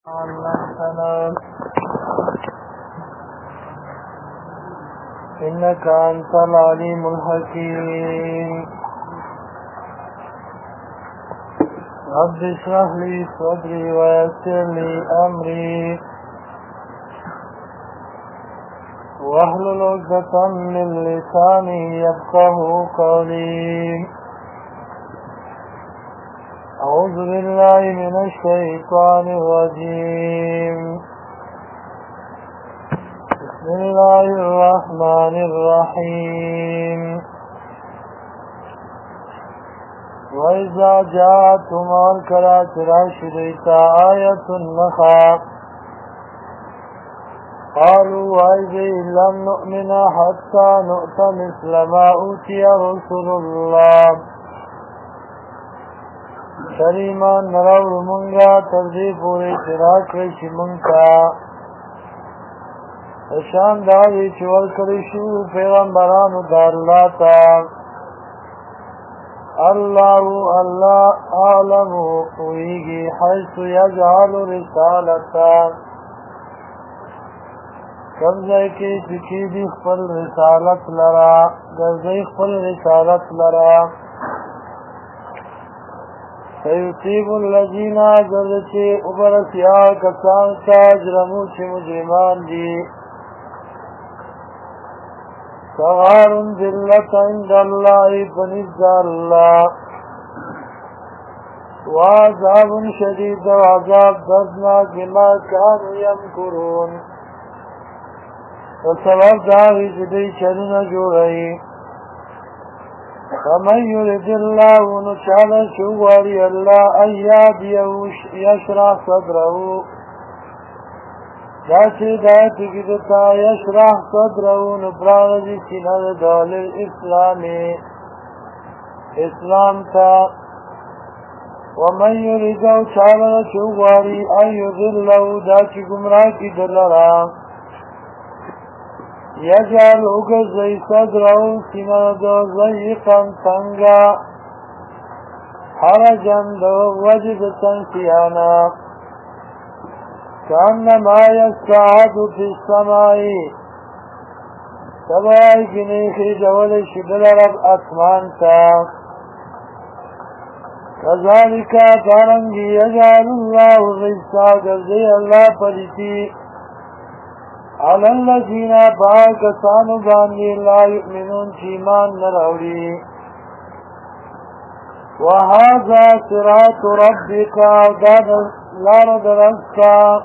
علمتنا إنك أنت العليم الحكيم رب اشرح لي صدري ويسر لي أمري واحلل عقدة من لساني يفقهوا قولي أعوذ بالله من الشيطان الرجيم بسم الله الرحمن الرحيم وإذا جاءتهم الكرات راشديت آية النخاء قالوا وإذا لم نؤمن حتى نؤت مثل ما أوتي رسل الله شریمان نراو منگا تردی پوری چراک ریشی منکا اشان داوی چول کرشو پیغمبرانو دار اللہ تا اللہ اعلمو قویگی حیث یجعل رسالتا کمزے کی چکی دی خپل رسالت لرا گرزی خپل رسالت لرا سيصيب الذين جلچه ابرسیا کسان تا جرمو چه مجرمان دی صغار ذلت عند الله بنزد الله وعذاب شديد وعذاب دردناک بما كانوا يمكرون وسبب داوی جدی چلن جوڑئی فمن يرد الله نشال شواري الله أن يهديه يشرح صدره جاسي دایت کدتا يشرح صدره نبراغ سینه دال اسلام تا ومن يرد شال شواري أن يذله داچ گمراه کی دلرا یجعل اگزی صدرو سینه دو ضیقا تنگا حرجا دو وجد تنسیانا کانما یستعد فی السمائی سبائی کنیخی جول شدل رب اسمان تا کذالک دارنگی یجعل اللہ غیسا گزی اللہ پلیتی على الذين باكسانو باندي لا يؤمنون شيمان نراوري وهذا صراط ربك داد لارد رسكا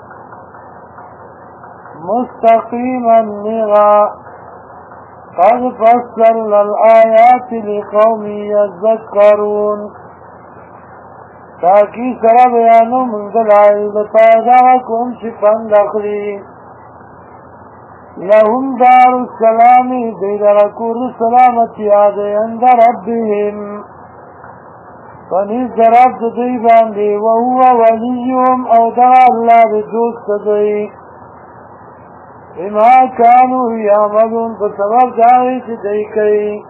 مستقيما نغا قد فصلنا الآيات لقوم يذكرون تاكي سر بيانو من دلائل تايداكم شفن دخلي لهم دار السلام دير ركور السلامة عادي عند ربهم فنيز رب ديبان دي وهو وليهم او دعا الله بدوست دي بما كانوا يعملون فسبب دعيت ديكي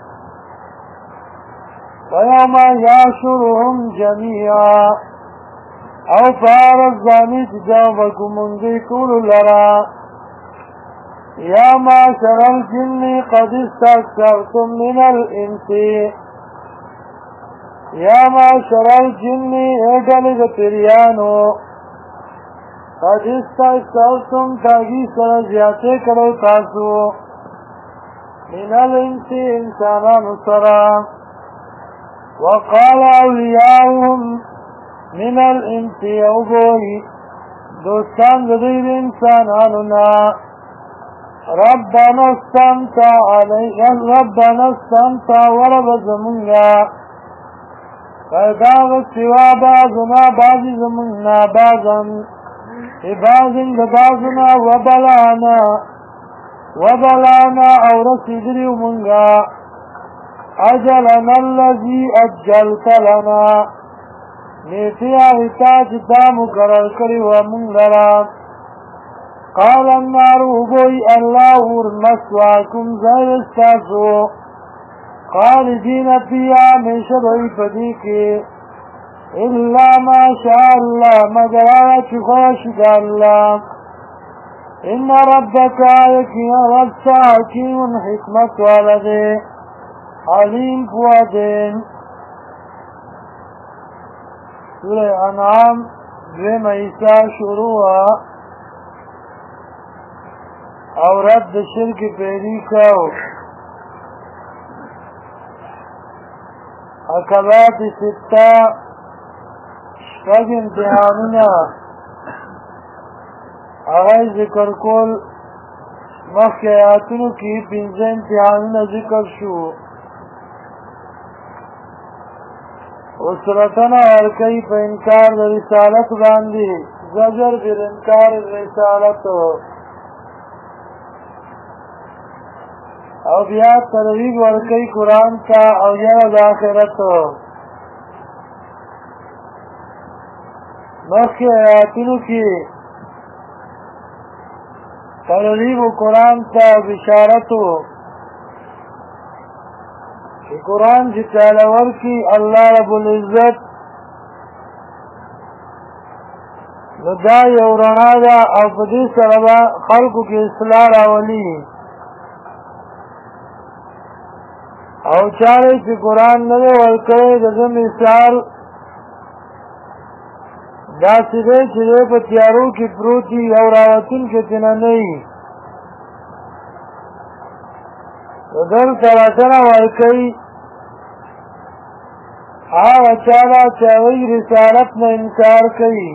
ويوم يعشرهم جميعا او فارز داني تجاوبكم من دي كل لرا يا معشر الجن قد استكثرتم من الإنس يا معشر الجن اجل پریانو قد استكثرتم تاگی سر زیادے کرو تاسو من الإنس انسانان سرا وقال اولیاؤهم من الإنس اوبوئی دوستان ددیر انسانانونا ربنا استمتع ورب زمنا فداغ سوا بعضنا بعض زمنا بعضا بعض لبعضنا وبلانا او رسدري منغا اجلنا الذي اجلت لنا نیتیا حتاج دا مقرر کری ومن لرا قال النار بوي الله مسواكم زي استاسو خالدين فيها من شبه فديك الا ما شاء الله مگر آغا چی خوش دا اللہ ان ربک یقینا رب حکیم حکمت والا دے علیم پوادین سورہ انعام دویم عیسیٰ شروع اور رد شرک پیری کو عقبات ستہ شپږ امتحانونه هغه ذکر کول مخکې آیاتونو کې پنځه امتحانونه ذکر شو اسرتنا ورکی په انکار د رسالت باندې زجر پر انکار رسالت او بیا ترغیب ورکی قرآن کا او یاد د آخرت مخی آیاتونو کی ترغیب قرآن تا بشارتو قرآن چی تالور کی اللہ رب العزت دا یو رڼا ده او په دې سره به خلکو کې اصلاح راولي او چاړې چې قرآن نه دی ورکړی د ده مثال داسې دی چې دی په تیارو کې پروت وي او راوتونکی ترې نه وي دلته وطنه ورکوي هغه چا ده چې هغوی رسالت نه انکار کوي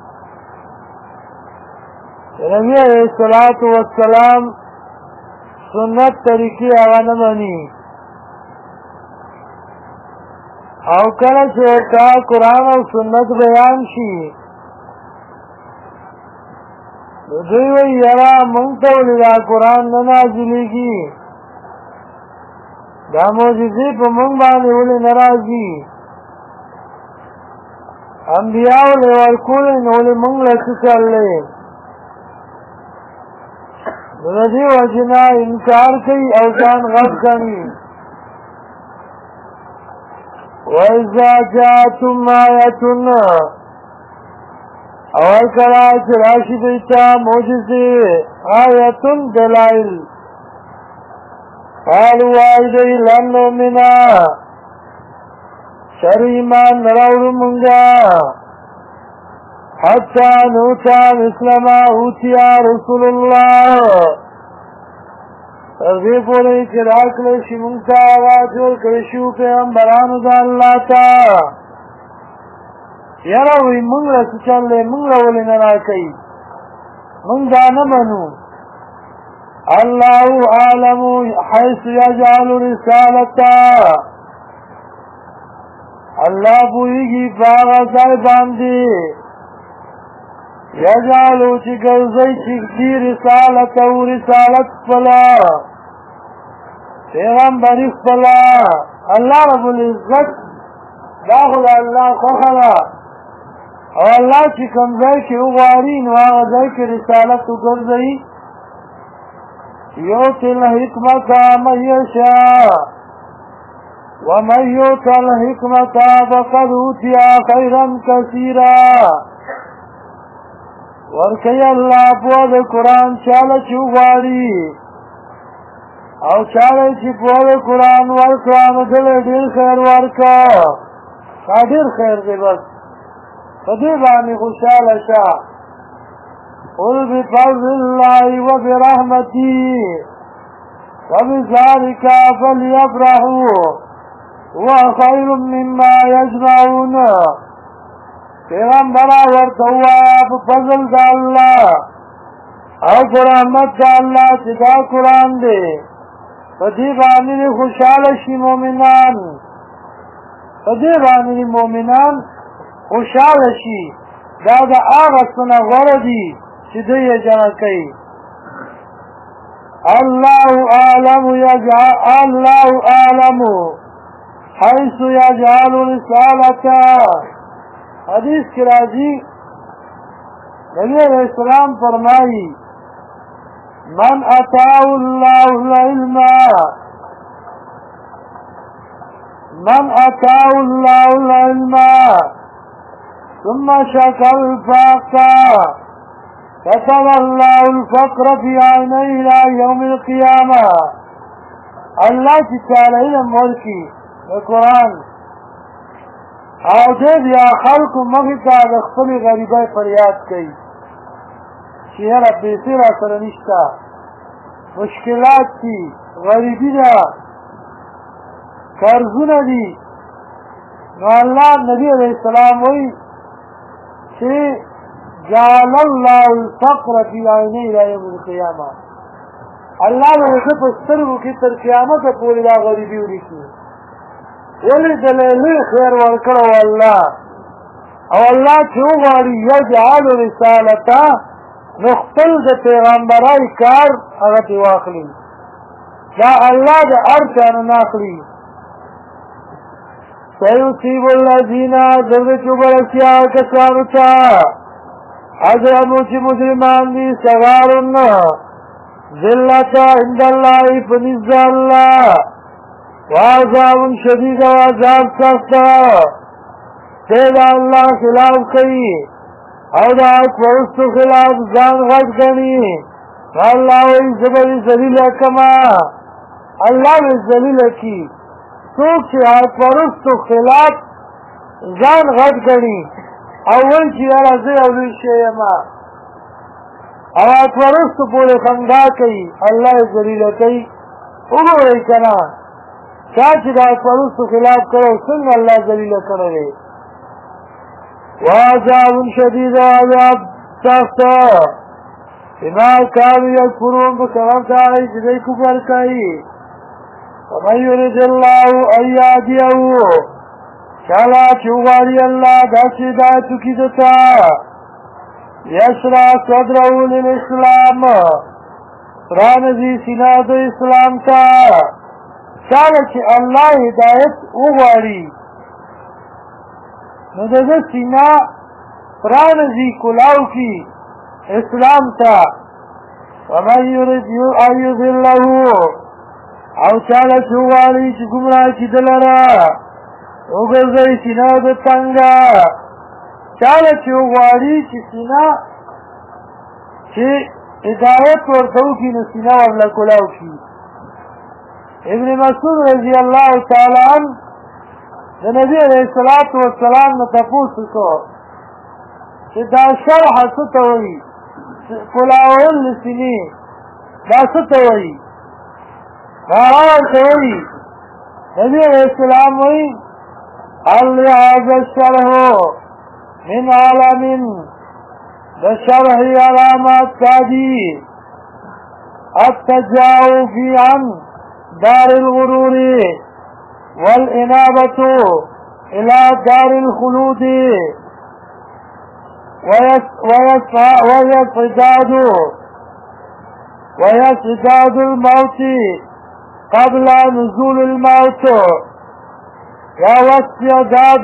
نبی علیہ السلام سنت طریقې هغه نه مني او کله چې ورته قرآن او سنت بیان شي نو دوی وایي یاره موږ ته ولې دا قرآن نه نازلېږي دا معجزې په موږ باندې ولې نه راځي انبیاء ولې ورکولې نو ولې موږ له څه چللی نو د دې وجې نه انکار کوي او ځان غټ ګڼي وَإِذَا جَاءَتْهُمْ آيَةٌ اور کله چې راشي دوی ته معجزې آیة دلایل قالوا وایي دوی لن نؤمن شر ایمان نه راوړو مونږه حتی نؤتى مثل ما أوتي رسول الله تر دې پورې چې راکړی شي مونږ ته هغه جوړ کړی شو پیغمبرانو د الله ته یاره وایي مونږ له څه چل دی مونږ له ولې نه راکوي مونږ دا نه منو الله اعلم حیث یجعل رسالته الله پوهېږي په هغه ځای باندې یجعلو چې ګرځئ چې دي رسالته و رسالت خپله پیغمبري خپله الله رب العزت دا خو د الله خوښه ده او الله چې کوم ځای کې وغواړي نو هغه ځای کې رسالت وګرځوي یؤتي الحکمة من یشاء ومن یؤت الحکمة فقد اوتي خیرا کثیرا ورکی اللہ پوہ دے قرآن چاله چی وغواړي او چاله چی پوہ دے قرآن ورکړه نو دل ډېر خیر ورکړه دا ډېر خیر دی بس په دې باندې خوشحاله شه قل بفضل الله وبرحمته وبذلك فليفرحوا هو خیر مما یجمعون پیغمبرا ورته ووایه په فضل د الله او په رحمت د الله چې دا قرآن دی په دې باندې خوشحاله شي مؤمنان په دې باندې مؤمنان خوشحاله شي دا د هغه څه نه غوره دي چې دوی یې جمع کوي الله اعلم حیث یجعل رسالته حدیث کی راضی نبی علیہ السلام فرمائی من اتاه الله العلم ثم شكر فأكثر كتب الله الفقر في عينيه إلى يوم القيامة. الله چې تعالی علم ورکي د قرآن او دې بیا خلکو مخې ته د خپلې غریبۍ فریاد کوي چې یاره پیسې را سره نشته، مشکلات دي، غریبي ده، قرضونه دي. نو الله نبی علیہ السلام وایي چې جعل الله الفقر في عینه الى یوم القیامه. الله به په سترګو کې تر قیامت پورې دا غریبي ولیکي. ولې دلایل خیر ورکړو الله او الله چې وغواړي یجعل رسالته نو خپل د پیغمبرای کار هغه ته واخلي. دا الله د هر چا نه ناخلي. سيصيب الذين ذرچو برسیا کسانو ته اجرمو چې مجرمان دي صغارن ذلت عند الله فنزد الله وعذاب شدید و عذاب سخت تیدا اللہ خلاف کئی او دا اکبرستو خلاف زان غد کنی اللہ وی زبری زلیل کما اللہ وی زلیل کی سوک چی اکبرستو خلاف زان غد کنی اول چی ارازی اولی شیما او اکبرستو پولی خندا کئی اللہ زلیل کئی اگو رئی کنا چاچی دا اکبرستو خلاف کرو سنگ اللہ زلیل کرنے وعذاب شدید وعذاب سخت بما كانوا يكفرون بسبب داعي جدي كفر كاي ومن يرد الله ان يهديه شالا چوغاری اللہ داچی دایتو کی دتا یشرا صدره للاسلام رانزی سیناد اسلام تا شالا چی اللہ ہدایت اغواری نو دغه سینا پرانزی کلاو کی اسلام تا ومن یرد ان یضله او چاله چوغالی چې گمراه کی دلرا وګرځي سینا د څنګه چاله چوغالی چې سینا چې هدایت ورته کی نو سینا ورلا کلاو کی. ابن مسعود رضی الله تعالی عنہ د نبی علیہ الصلوۃ والسلام نه تاسو کو چې دا شرح څه ته وایي کلاول لسنی دا څه ته وایي راول ته وایي نبی علیہ السلام وایي هذا الشرح من عالم د شرح علامات تادی التجاوز عن دار الغرور والإنابة إلى دار الخلود ويصداد الموت قبل نزول الموت ويصداد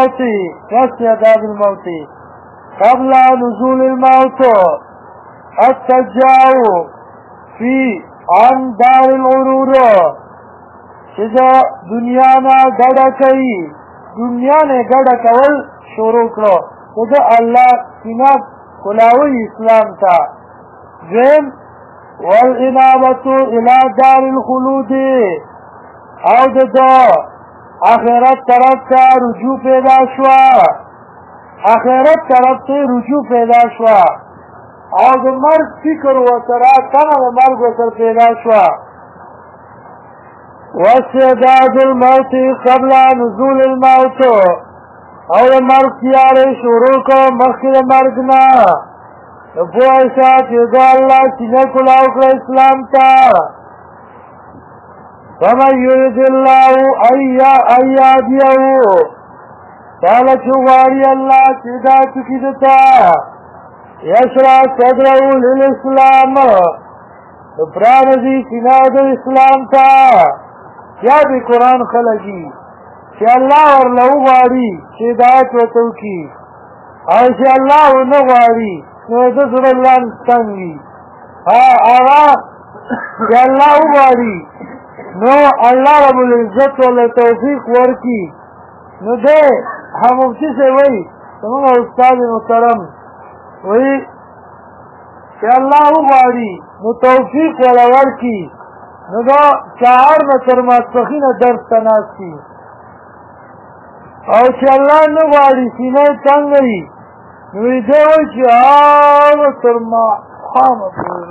الموت قبل نزول الموت التجاو في عن دار الغرور چې دا دنیا نه ګډه کوي دنیا نه ګډه کول شروع کړو خو د الله سینا کلاوی اسلام ته ذم والانابه الى دار الخلود او د آخرت طرف ته رجوع پیدا شوا آخرت طرف ته رجوع پیدا شوا او د مرګ فکر وسره کنه د مرګ وسره پیدا شوا واستعداد الموت قبل نزول الموت او مرگ تیاری شروع کو مخیر مرگنا نبوی ساتھ یدو اللہ سینہ کلاو کر اسلام تا فمن یرد اللہ ایادیہو تالا چوغاری اللہ سیدہ چکی دتا یشرا صدرہو للاسلام پرانزی سینہ دو اسلام تا یا بھی قرآن خلقی چې الله ورلو غواړي چې هدایت ورته وکړي او چې الله ونه غواړي نو د زړه لاندې څنګه وي هغه چې الله وغواړي نو الله رب العزت ورله توفیق ورکړي نو دی مفتي صاحب وایي زموږ استاد محترم وایي چې الله وغواړي نو توفیق ولا ورکړي نو دا سهار نه تر ماسپښینه درس ته ناست وي او چې الله نه غواړي سینه یې تنګه وي نو دی وایي چې تر ماښامه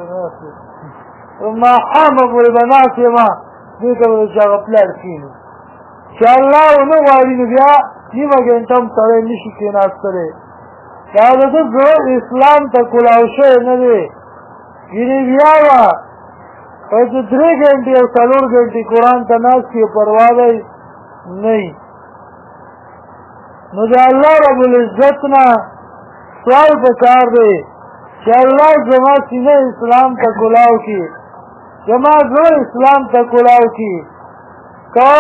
پورې به ناست یم دې ته به چې هغه پلار کښېني چې الله ونه غواړي نو بیا نیمه ګنټه هم سړی نه شي کښېناستلی دا د ده زړه اسلام ته کلاو شوی نه دی ګینې بیا به چې 3 ګنټې او 4 ګنټې قرآن ته ناست کړي پروا دی نه وي نو د الله رب العزت نه سوال پکار دی چې الله زما سینه اسلام ته کلاو کړي زما زړه اسلام ته کلاو کړي که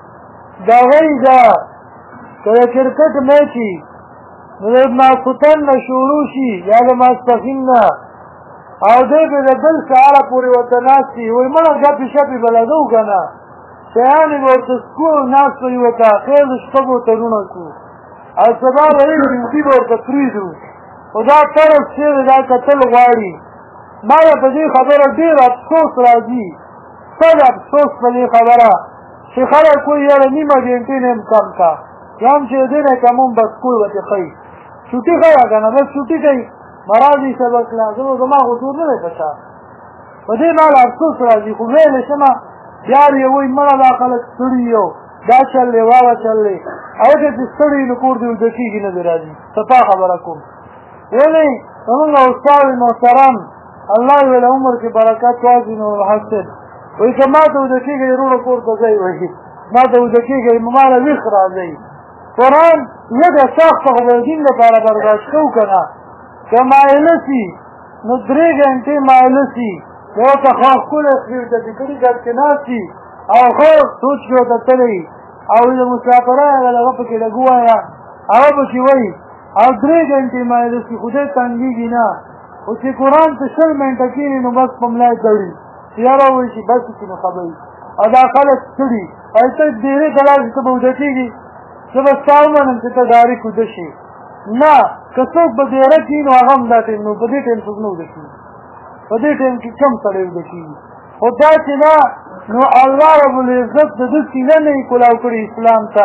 د هغوی ده که د کرکټ میچ وي نو د ماسخوتن نه شروع شي یا د ماسپښین نه او دی به د بل سهاره پورې ورته ناست وي وایي مړه ګپې شپې به لګو که نه شیانې به ورته سکو ناست به یې ورته خیر د شپږو ترونه کړو او سبا به یې ډیوټي به ورته پرېږدو خو دا طرز چېرې دا کتل غواړي ما به په دې خبره ډېر افسوس راځي صد افسوس په دې خبره چې خلک وایي یاره نیمه ګنټې نه یم کم کا یا هم چې د دې نه کم هم بس کول ورته ښایي چوټي ښه که نه بس چوټي کوي مرازي سبق لا زما خو زور نه دی په چا په دې مال افسوس راځي خو ویلی شمه یار یې وایي مړه دا خلک ستړي یو دا چل دی واوه چل دی هغه چې ستړي نو کور دې اوده کېږي نه دی راځي صفا خبره کوم ولې زمونږ استاد محترم الله یې له عمر کې برکت واچوي نو حاصل وایي که ما ته اوده کېږئ وروڼو کور ته ځئ وایي ما ته اوده کېږئ نو ما له ویښ راځئ قرآن لږه سخته خو به د دین لپاره برداشت کوو که نه که مایله سي نو 3 ګنټې مایله سي یو ته خوا ښکلی خري ورته ټیکري ګډ کې ناست وي او ښه سوچ کې ورته تللی او د مسافرۍ هغه دغه پکې لږ ووایه هغه پکې وایي او 3 ګنټې مایله سي خدای تنګېږي نه خو چې قرآن ته 20 منټه کښېني نو بس په ملا یې تړي چې یاره وایي چې بس چې نو خبرې او دا خلک ستړي او ته ډېرې ته لاړ شي ته به اوده کېږي زه به ستا ومنم چې ته ډارېک اوده شي نه که څوک به ډېره کښي نو هغه هم دا ټایم نو په دې ټایم څوک نه اوده کېږي په دې ټایم کې کم سړی اوده کېږي خو دا چې نه نو الله رب العزت د ده سینه نه یې کلاو کړي اسلام ته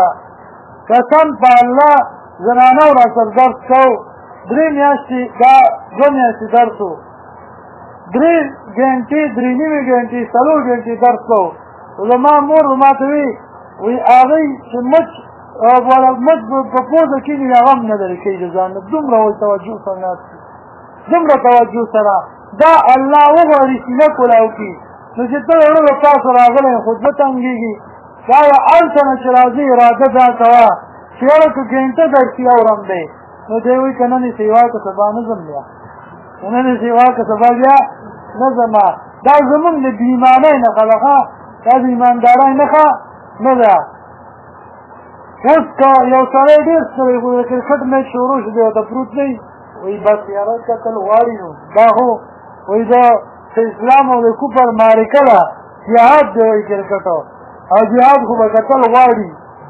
قسم په الله زنانو را سر درس کو 3 میاشتې دا 2 میاشتې درس و 3 ګنټې 3 نیمې ګنټې 4 ګنټې درس کو زما مور ما ته وایي هغوی چې مچ په پوزه کښېني هغه هم نه لرې کوي د ځان نه دومره وایي توجه سره ناست وي دومره توجه سره دا الله وغواړي سینه کلاو کړي نو چې ته د زړه له پاسه راغلی خو زړه تنګېږي دا د هلته نه چې راځي اراده دا کوه چې یاره که ګنټه درسي اورم دی نو دی وایي که نن یې سیوا که سبا نه ځم بیا نن یې سیوا که سبا بیا نه ځمه دا زمونږ د بېایمانۍ نښه ده ښه دا د ایماندارۍ نښه نه ده اوس که یو سړی ډېر ستړی خو د کرکټ میچ شروع شو دی ورته پروت دی وایي بس یاره کتل غواړي نو دا خو وایي د اسلام او د کفر معرکه ده جهاد دی وایي کرکټ او جهاد خو به کتل غواړي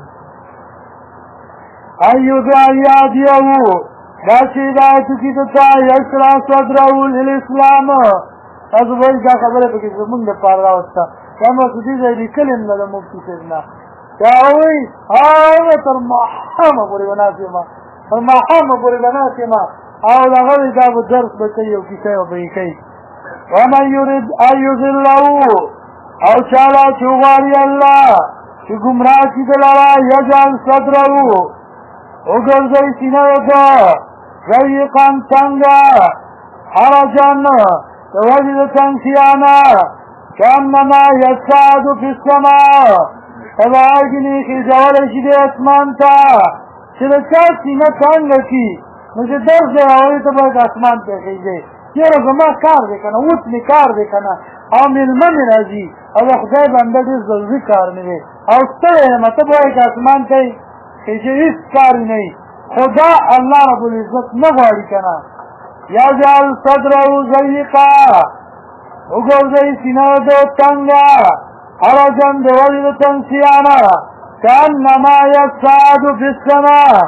ایو دعیادیو دا چې هدایت کړي ده ته یشرح صدره للاسلام تاسو وایي دا خبره پکې زمونږ دپاره راوسته دا مسعودي ځای لیکلې هم نه ده مفتي صاحب نه دا وایي هغه تر ماښامه پورې به ناست یم تر ماښامه پورې به ناست یم او دغه دا به درس به کوي او کیسه به یې کوي ومن یرید ان یضله او چاله چې وغواړي الله چې ګمراه کړي ده لره یجعل صدره وګرځوي سینه ده ضیقا تنګه حرجا د وجې د تنګسیا کانما یصعد فی السماء تباګنی خېژولی شي دې اسمان ته چې د چا سینه تنګه کړي نو چې درس دی راوړي ته باید اسمان ته خېژې یاره زما کار دی که نه اوس مې کار دی که نه او مېلمه مې راځي او د خدای بنده ډېر ضروري کار مې دی او ستړی یم ته به وایې که اسمان ته یې خېژې هېڅ کار یې نه وي خو دا الله رب العزت نه غواړي که نه یجعل صدره ضیقا وګرځوي سینه ده تنګه حرجا د وجې د تنګسیا نه کانما یصعد فی السماء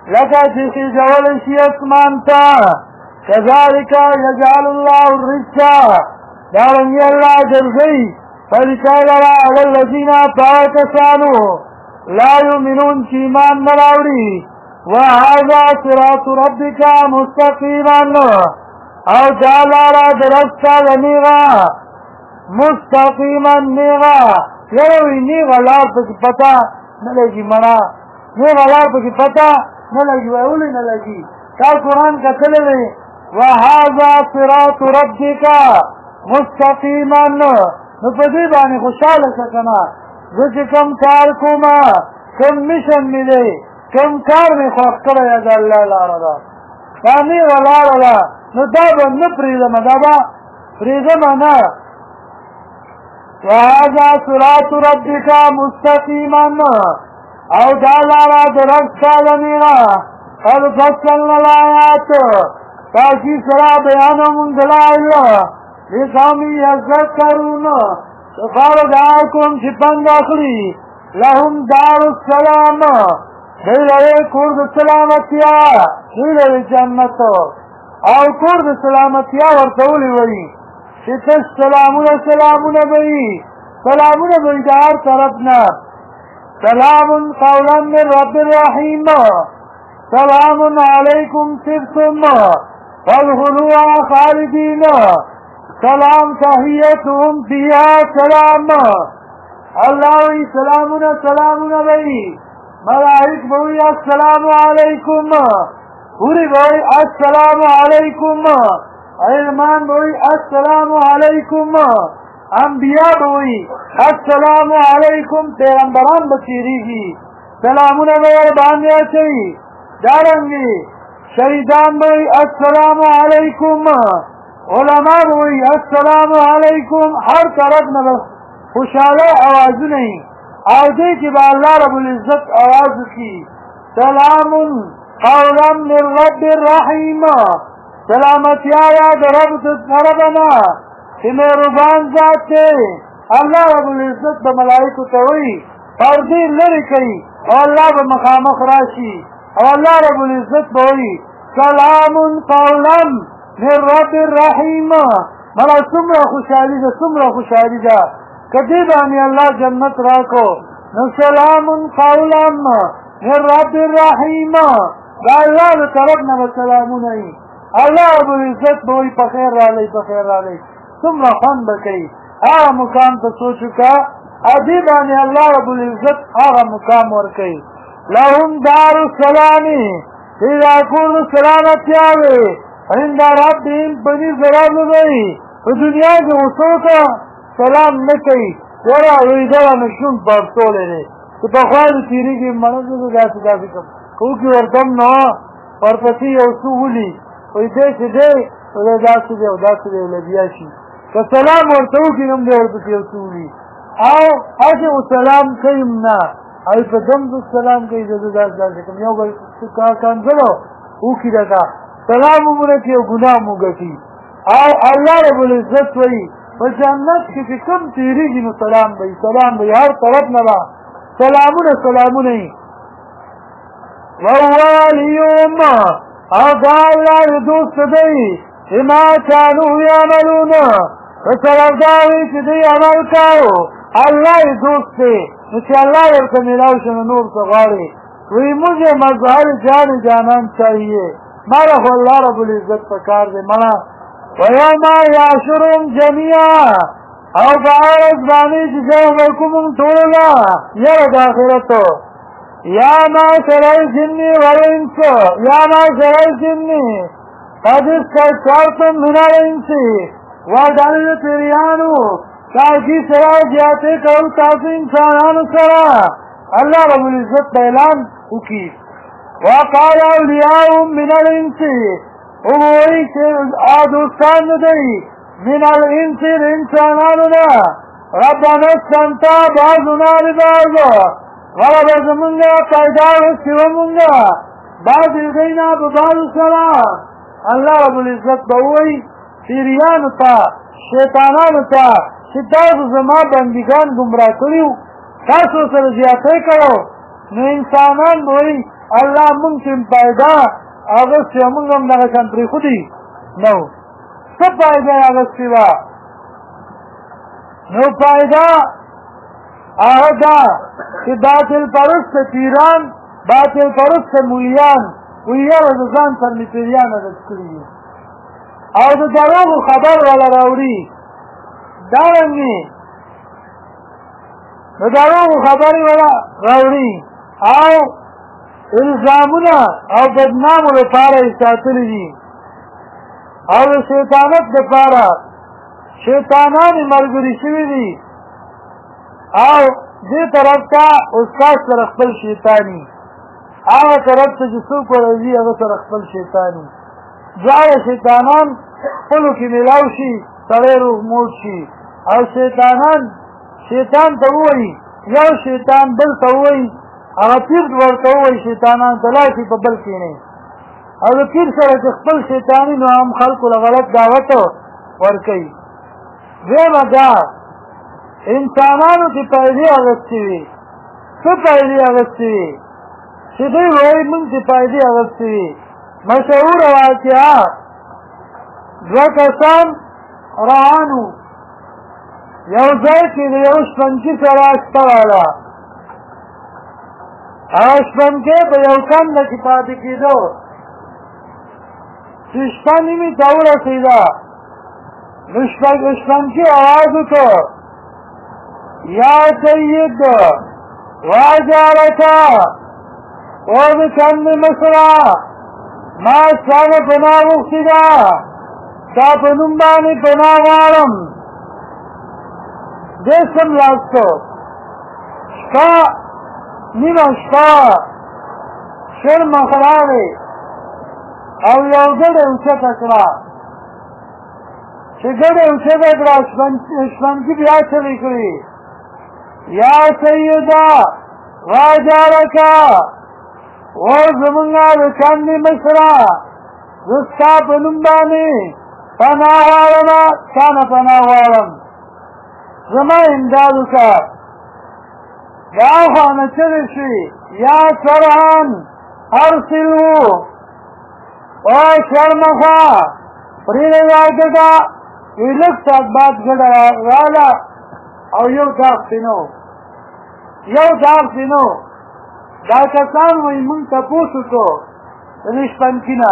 لکه چې خیژولی شي اسمان ته کذلک یجعل الله الرجس دارنګې الله ګرځوي فریقای لرا علی الذین هغه کسانو لا یؤمنون چې ایمان نه راوړي وهذا صراط ربک مستقیما او دا لاره د رب ستا د نیغه مستقیما نیغه یره وي نیغه لار پکې پته نه لګي مړه نیغه لار پکې پته نه لګي ولې نه لګي تا قرآن کتلی دی وهذا صراط ربک مستقیما نو په دې باندې خوشحاله شه که نه زه چې کوم کار کوم کوم میشن مې دی کوم کار مې خوښ کړی د الله لاره ده دا نیغه لاره ده نو دا به نه پرېږدم دا به پرېږدم نه وهذا صراط ربک مستقیما او دا لاره د رب ستا د نیغه قد فصلنا الآیات تاکي سره بیانوم دلائل لقوم یذکرون لپاره دا کوم چې پند اخلي لهم دار السلام دوی لري کور د سلامتیا دوی لري جنت او کور د سلامتیا ورته ولي وایي چې تش سلامونه سلامونه به وي سلامونه به وي د هر طرف نه سلام قولا من رب الرحیم سلام علیکم طبتم فادخلوها خالدین سلام تحیتهم فیها سلام الله وی سلامونه سلامونه وی ملائک بوی السلام علیکم پوری بوی السلام علیکم علمان بوی السلام علیکم انبیاء بوی السلام علیکم پیغمبران بچیریږي سلامونه ور باندې اچي دارنګي شهیدان بوی السلام علیکم علماء بوی السلام علیکم هر طرف نه خوشاله آوازونه او دې کې به الله رب العزت آواز وکړي سلام قولا من رب الرحیم سلامتیا یا د رب طرفنا چې مهربان ذات دی الله رب العزت د ملائکو ته وایي پردې لرې کوي او الله به مخامخ راشي او الله رب العزت به وایي سلام قولا من رب الرحیم ملا څومره خوشحالي ده څومره خوشحالي ده که دې باندې الله جنت راکو نو سلام قولا من رب الرحیم دا الله د طرف نه به سلامونه وي الله رب العزت به وایي په خیر رالی په خیر رالی څومره خوند به کوي هغه مقام ته سوچ وکړه او دې باندې الله رب العزت هغه مقام ورکوي لهم دار السلام دې دا کور د سلامتیا دی عند ربهم پنځ رب دی په دنیا کې وڅوکه سلام نه کوي ورا وی دا نشون پرتولې نه چې په خوا د تیریږي مړه دې داسې داسې کوم کوکي ورتم نو ورپسې یو څو ولي وې دې چې دې داسې دې او داسې دې لبیا شي که سلام ورته وکړي نو دې ورپسې یو څو ولي او هغه سلام کوي نه ای په دم د سلام کوي زه داسې کوم یو بل څه کانځلو وکړي دا سلام ومره کې ګناه موږي او الله رب العزت وایي په جنت کې چې کوم تیریږي نو سلام به سلام به هر طرف نه با سلامونه سلامونه وهو اليوم او دا الله دوست دی ما كانوا يعملون فطرف داوی چې دی عمل کاو الله دوست دی نو چې الله ورته ملاو شنو نور څه غواړي وی مجھے مظهر جان جانان چاہیے مالا خو اللہ رب العزت پکار دے مالا ویوم یعشرهم جميعا او بارز بانی چیزے وکمم طولنا یر داخلتو یا معاشر الجن والانس یا معاشر الجن قد استكثرتم من الانس ودل پیریانو تاکی سرا جاتے کول تاسو انسانانو سرا اللہ رب العزت اعلان وکي وقال اولیاؤهم من الانس وہی دوستان دی من الانس انسانانونا ربنا استمتع بعضنا لبعض غلب زمونگا پیدا وستیومونگا بعض دینا ببعض سلام اللہ رب العزت بوئی پیریانو تا شیطانانو تا چې تاسو زما بندگان گمراه کړیو تاسو سره زیاته کړو نو انسانان وایي الله ممکن پیدا اغسطی مونږ هم دغه شان پرېښودي نو څه پیدا یې اغسطې وه نو پیدا هغه دا چې باطل پرسته پیران باطل پرسته مولیان وایي یاره د ځان سر مې پیریان عادت کړي دي او د دروغو خبر والا راوړي دارنګې د دروغو خبرې والا راوړي او الزامونه او بدنامو لپاره یې ساتلي دي او د شیطانت دپاره شیطانان یې ملګري شوي دي او دې طرف ته استاد سره خپل شیطاني هغه طرف ته چې څوک ورځي هغه سره خپل شیطاني دواړه شیطانان خپلو کې میلاو شي سړی روح موت شي او شیطان ته ووایي یو شیطان بل ته ووایي هغه پیر ورته ووایي شیطانان ته لاړ شي په بل کښېنئ او د پیر سره چې خپل شیطاني نو هم خلکو له غلط دعوت ورکوي دویمه دا انسانانو کې پیدې اغوستې وي څه پیدې اغوستې وي چې دوی وایي مونږ چې پیدې اغوستې وي مشهوره واقعه دوه کسان روان وو یو ځای کې د یو شپنکي سره شپه واله هغه شپنکی په یو کنده کې پاتې کېدو چې شپه نیمې ته ورسېده نو شپنکي اواز وکړ یا سید واجارتا او بکند مصرا ما سانا پناه وقتی دا تا پنمبانی پناه وارم دیسم لاستو شپا نیمه شپا شرم خلاوی او یو گڑ اوچت اکرا چه گڑ اوچت اکرا شپنکی بیا چلی کری یا سیدہ واجارکا و زمانگا بچاندی مصرا زستا پنمبانی پناوارما کانا پناوارم زمان امدادو کا یا خوانا چلشی یا سرحان ارسلو و شرمخا پرین واقعا وی لگ سات بات گڑا رالا او یو داغ سینو دا کسان وی من تپوسو کو نشپنکینا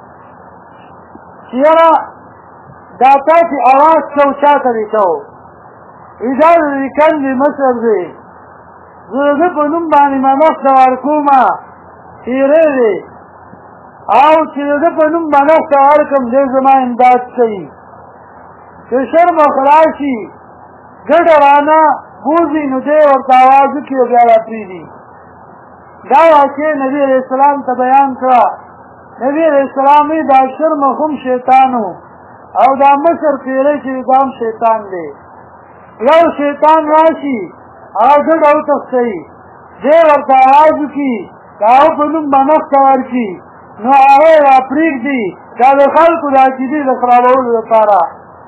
چیرا دا تا چی آواز کو چاہتا دیتو ایداد ریکن دی مصر دی زرده پنم بانی منخ دوارکوما تیره دی او چیرده پنم منخ دوارکم دی زمان امداد کئی که شرم خلاشی گڑ رانا بوزی نو دے ورطا آوازو کی و بیارا پریدی دا واقع نبی علیہ السلام تا بیان کرا نبی علیہ السلامی دا شرم خم شیطانو او دا مصر پیرے چی دام شیطان دے یو شیطان راشی او گڑ او تختی دے ورطا آوازو کی دا او پنم منخ توار کی نو آوے را پریک دی دا دخلقو دا کی دی دخرابول دکارا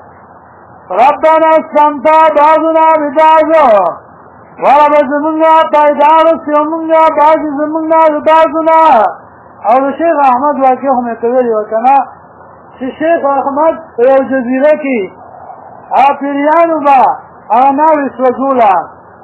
ربنا سمتا بازنا ببازو ورب زمونگا پایدارستی ومونگا بازی زمونگا ببازنا او شیخ احمد واقع ہمیں تولی وکنا چی شیخ احمد یو جزیره کی پیریانو با ناوی سوزولا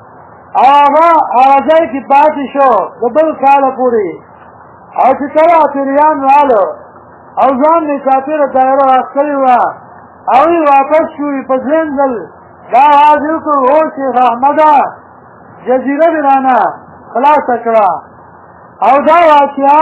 آغا آغازای کی پاتی شو دبل کال پوری او چی کلا پیریان والو او زان می کافر دائره اخکلی وا اوی واپس شوی پزین دل دا حاضر کو ہو شیخ احمدہ جزیره برانا خلاص اکڑا او دا واقعا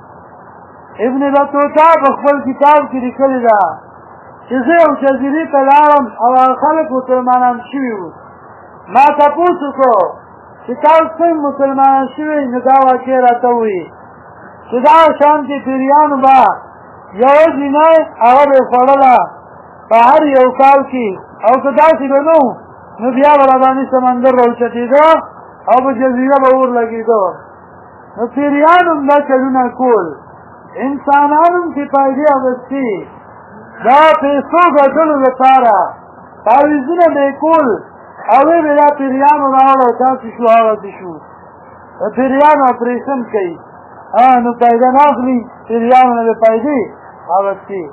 ابن بطوطا بخبل کتاب کی لکلی دا چیزے او جزیری تلارم او خلق مسلمانان شویو ما تپوسو کو کتاب سن مسلمانان شوی ندا واقع راتوی چدا شانتی پیریانو با یو جنائی اغب فرلا په هر یو کال کې او که داسې به نو نو بیا به راباندې سمندر راوچتېده او په جزیره به اور لګېده نو پیریان هم دا چلونه کول انسانان هم چې پیدې اخیستې دا پیسو ګټلو لپاره تعویضونه به یې کول او ویې به دا پیریانو راوړه داسې شو هغسې شو د پیریانو اپریشن کوي نو پیدا ناخلی پیریانو نه پیدې اغستی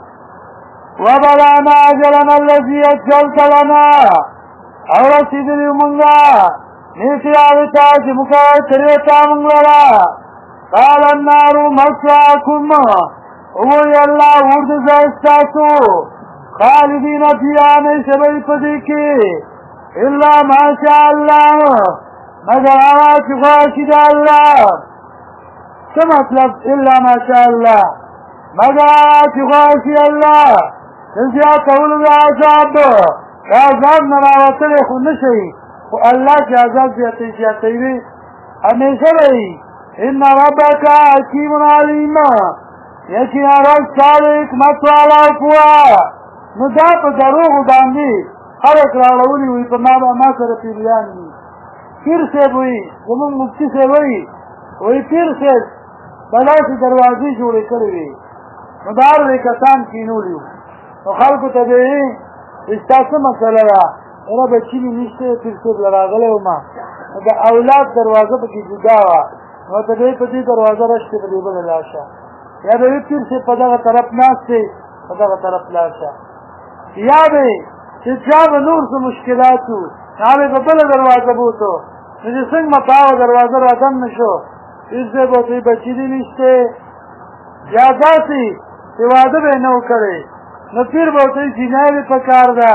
وبلانا اجلنا الذي اجلت لنا او رسیدلی منگا نیتی آوتا چی مقرر کریتا منگللا قال النار مسواکم اوی اللہ ورد زائستاسو خالدین فیانے شبئی پدی کی اللہ ما شاء اللہ مگر آغا چی خواشد اللہ چه مطلب اللہ ما شاء اللہ مگر آغا چی خواشد اللہ تنسیا قول دا عذاب عذاب نراوطل خو نشئی خو اللہ چی عذاب زیادتی وی ہمیشہ رہی ان ربک حکیم علیم یقینا رب صاحب حکمت والا پوا نو دا په دروغ باندې خلک راوړي وي په ما سره پیریان دي پیر صاحب وي زموږ مفتی صاحب وي پیر صاحب بلاسي دروازې جوړې کړې وي نو دار یې کسان کینولي نو خلکو ته به استاسه مسله ده را بچی نشته پیر صاحب راغلی وما دا اولاد دروازه پکې جدا وه نو ته دې په دې دروازه راشته په دې بل لاشه یا به پیر صاحب په دغه طرف ناشته په دغه طرف لاشه یا به چې چا به نور څه مشکلاتو هغه په بل دروازه بوته نو چې څنګه متاو دروازه را دم نشو پیر صاحب ته بچی نشته یا داسې چې واده به نه وکړي نو پیر به ته جنایت په کار ده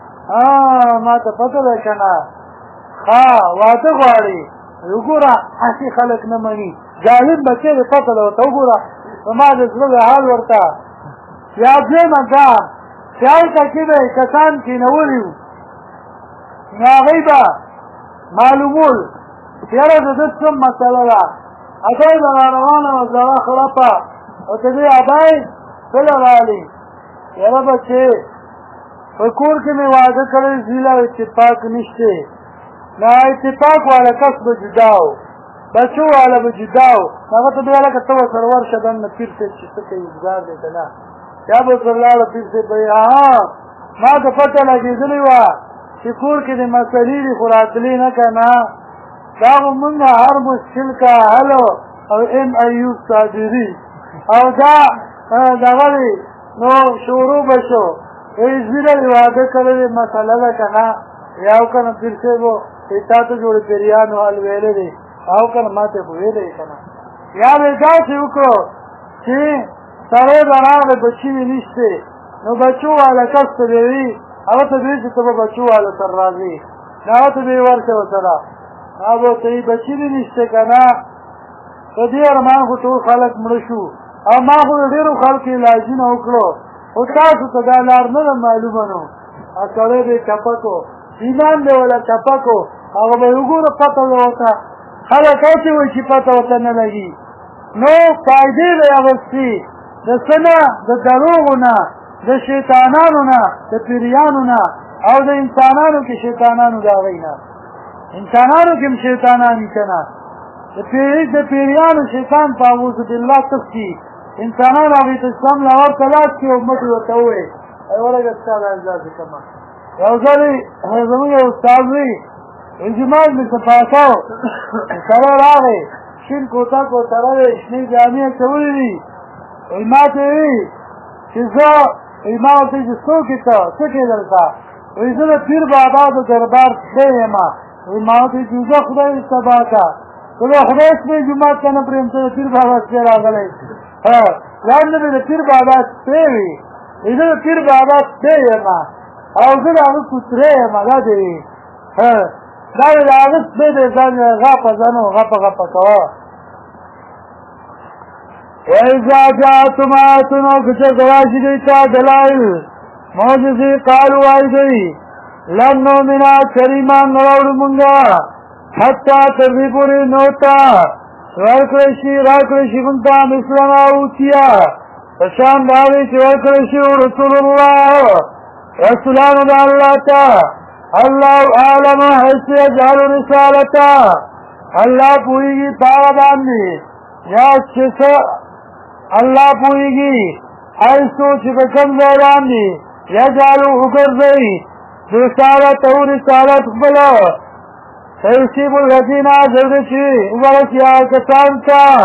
ما ته پته ده کنه ها واده غواړي وګوره اسی خلک نه مني جاهل بچي په پته ده وګوره ما د زړه حال ورته یا دې مګه چای کې به کسان کې نه وریو نه غیبا معلومول چیرې د څه مسله ده اته دا روانه و زړه خرابه او ته دې ابای څه راغلی یاره بچي په کور کې مې واده کړی زیلا اتفاق نشته نه اتفاق والا کس به جداو بچو والا به جداو هغه ته بیا لکه تو سرور شدن نه پیر څه چې څه کوي گزار دی کنه یا به سرلاله پیر څه به ما ته پته لګېدلی وه چې کور کې د مسلې دي خو راتلې نه کنه دا مونږ هر مشکل کا حل او ام ایوب صادری او دا دغه نو شروع بشو زیره واده کړل مسله ده کنه یاو کنه پیر څه وو ایتا ته جوړ پیریانو حل ویلې دي او کنه ماته ویلې کنه یا به دا چې وکړو چې سره درانه بچی نشته نو بچو والا کس ته وی هغه ته دې چې ته بچو والا سر راځي دا ته به ورته وسره هغه ته بچی نشته کنه په دې ارمان خو ټول خلک مړ شو او ما خو ډیرو خلک علاج نه وکړو او تاسو ته دا لار نه معلومه نو اکړې دې چپکو ایمان دې ولا چپکو هغه به وګوره پته وته خلک اوتی وي چې پته وته نه لګي نو فائدې به اغستی د سنا د دروغونه د شیطانانو نه د پیریانو نه او د انسانانو کې شیطانانو دا وینا انسانانو کې شیطانان کنه د پیریانو شیطان پاوز بالله تختی انسانان هغه ته سم لاور کلاس کې امت ورته وي اورګه ستاره ځي کما یو ځلې زموږ استاد وی انجمال می صفاکاو سره راغی شین کوتا کو ترې شنی جامع کوي وي ما ته وی چې زه ما ته چې څوک ته څه کې درتا وی زه پیر بابا د دربار ته ما وی ما ته چې زه خدای تباکا ته خدای په جمعه کنه پریم ته پیر بابا څخه راغلی لاندې د پیر بابا ته وی زه پیر بابا ته ما او زه هغه کوتره ما دا دی دا هغه څه دې ځان غاپه ځانو غاپه کوا وَإِذَا جَاءَتْهُمْ آيَةٌ فَتَوَلَّوْا إِلَّا دَلَائِلُ معجزې قالوا وایي لن نؤمن كريما نور منغا حتى تذبر نوتا راکرشی منتا مثلنا اوتیا فشان داوی چه راکرشی رسول الله رسولان دا اللہ تا اللہ عالم حیث یجعل رسالتا اللہ پوئیگی پاغبانی یا چسا اللہ پوئیگی حیثو چکم زیرانی یجعلو حکر زی رسالت او رسالت بلا سیسیب الغزین آزرد چی ورسی آکسان تا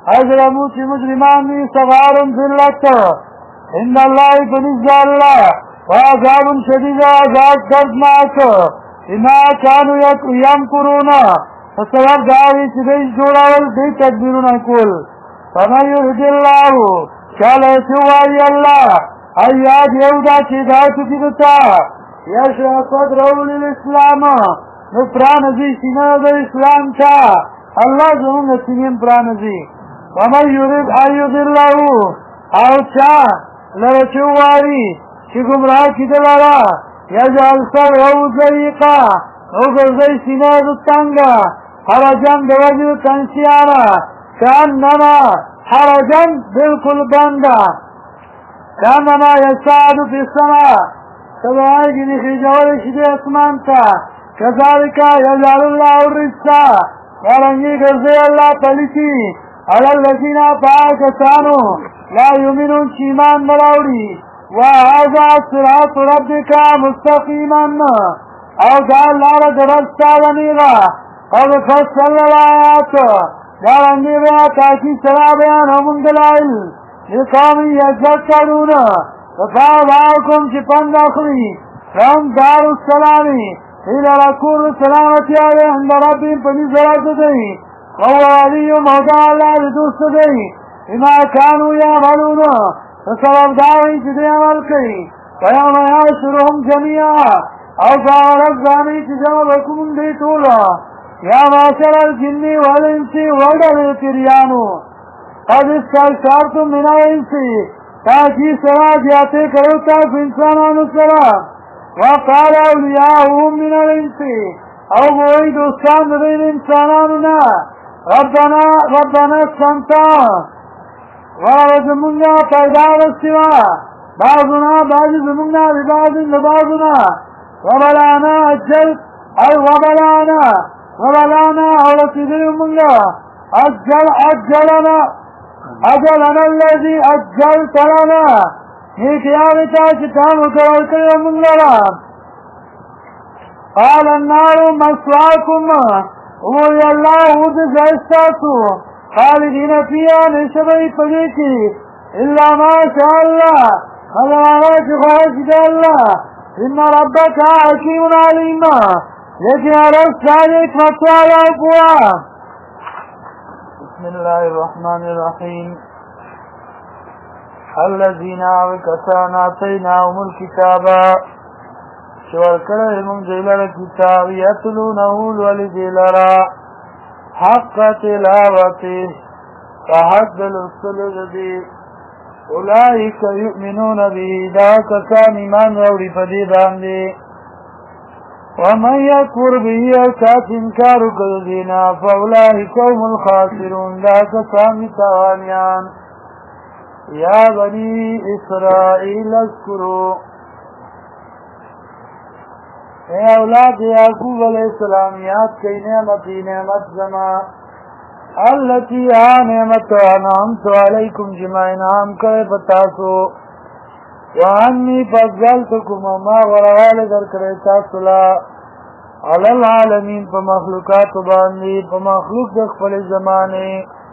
اجرمو چی مجرمان دی صغار ذلت ان اللہ بنزد اللہ وعذاب شدید عذاب دردناک بما كانوا يمكرون فسبب داوی چی دیش جوڑاول دی تدبیرون کول فمن يرد اللہ چالتوائی اللہ ایاد یودا چی داتو کی دتا یشرح صدره للاسلام نپرانزی سینه در اسلام تا اللہ زمون سینیم پرانزی ومن يرد ان يضله او چا لرچواری چی گمراہ کی دلارا یجعل صدره ضيقا او گرزی سینه دتانگا حرجن دوجه تنسیانا کانما حرجن بالکل بندا کانما یسعد فی السماء سبعی گنی خیجوال شدی اسمان تا کذالک یجعل اللہ الرجسا ورنگی گرزی اللہ پلیتی علی الذین پاکستانو لا یؤمنون چیمان ملاوڑی وهذا صراط ربک مستقیما او دال لار درستا ونیغا قد فصل الآیات دارنگی بیا تاکی سرا بیان همون دلائل لقومی یذکرون وفاوہاکم چی پند اخری رم دار السلامی الى رکور سلامتی آوے اند ربیم پنی زرد دی وهو علی موضع اللہ دوست دی اما کانو یعملون فسبب داوی چی دی عمل کئی ویوم یعشرهم جميعا او فاورک زانی چی جمع بکم دی طولا یا معاشر الجن والانس والدر تریانو قد استشارتم من الانس تاکی سرا جاتے کرتا فی انسانان السلام وقال اولیاؤهم من الانس او بوئی دوستان دین انساناننا ربنا سنتا ورزمنا پیدا وستوا بعضنا بعض زمنا لبعض لبعضنا وبلانا اجل او وبلانا اولتی دل منگا اجلنا الذي اجلت لنا نیکیانتا چتام کرل کر منگا قال النار مسواكم وی اللہ ود زیستاسو خالدین فیها نشبئی پدیکی الا ما شاء اللہ خلوانا چخواہش دے اللہ ان ربک حکیم علیم لیکن عرب صادق فتوالا پوا بسم اللہ الرحمن الرحیم الذین آوکتان آتیناهم الكتابا شوال کرده من دیلر کتاب یتلونه الولی دیلرا حق تلاوته فحق دلسل دی اولئک یؤمنون به دا کسان ایمان روڑی پدی باندی ومن یکفر به اکات انکارو کردینا فاولئک هم الخاسرون دا کسان تاوانیان یا بنی اسرائیل اذکروا اے اولاد یعقوب علیہ السلام یاد کئی نعمت زما اللتی نعمت انعمت علیکم جمع انعام کرے پتاسو وانی فضلتکم ما غروال در کرے تاسولا علی العالمین پا مخلوقات باندی پا مخلوق دخل زمانے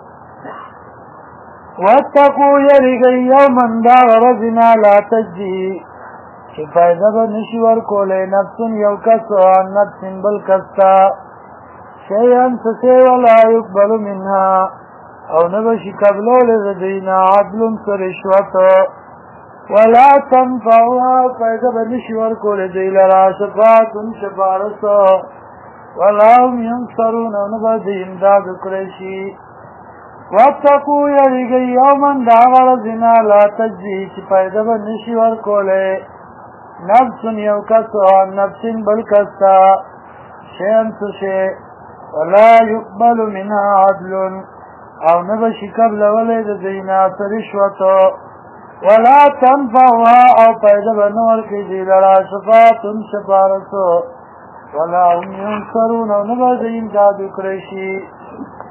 واتقو یرگی یومن دا غرزنا لا تجزی چی فائدہ با نشور کولے نفسن یو کس وان نفسن بل کستا شیئن سسے ولا یقبل منها او نبشی قبلو لردینا عدل سرشوت ولا تنفعها فائدہ با نشور کولے دیلرا شفاعتن شفارس ولا هم ینصرون او نبشی امداد کرشی واتقو یریگی یومن داغر زنا لا تجزی چی فائدہ با نشور کولے نفسن یو کسو نفسن بل کستا شیم سشے ولا یقبل منها عدل او نبشی قبل ولید دینا سرشوتو ولا تنفعها او پیدا بنور کی دیلرا شفاعتن شفارسو ولا هم ینصرون او نبشی امداد کرشی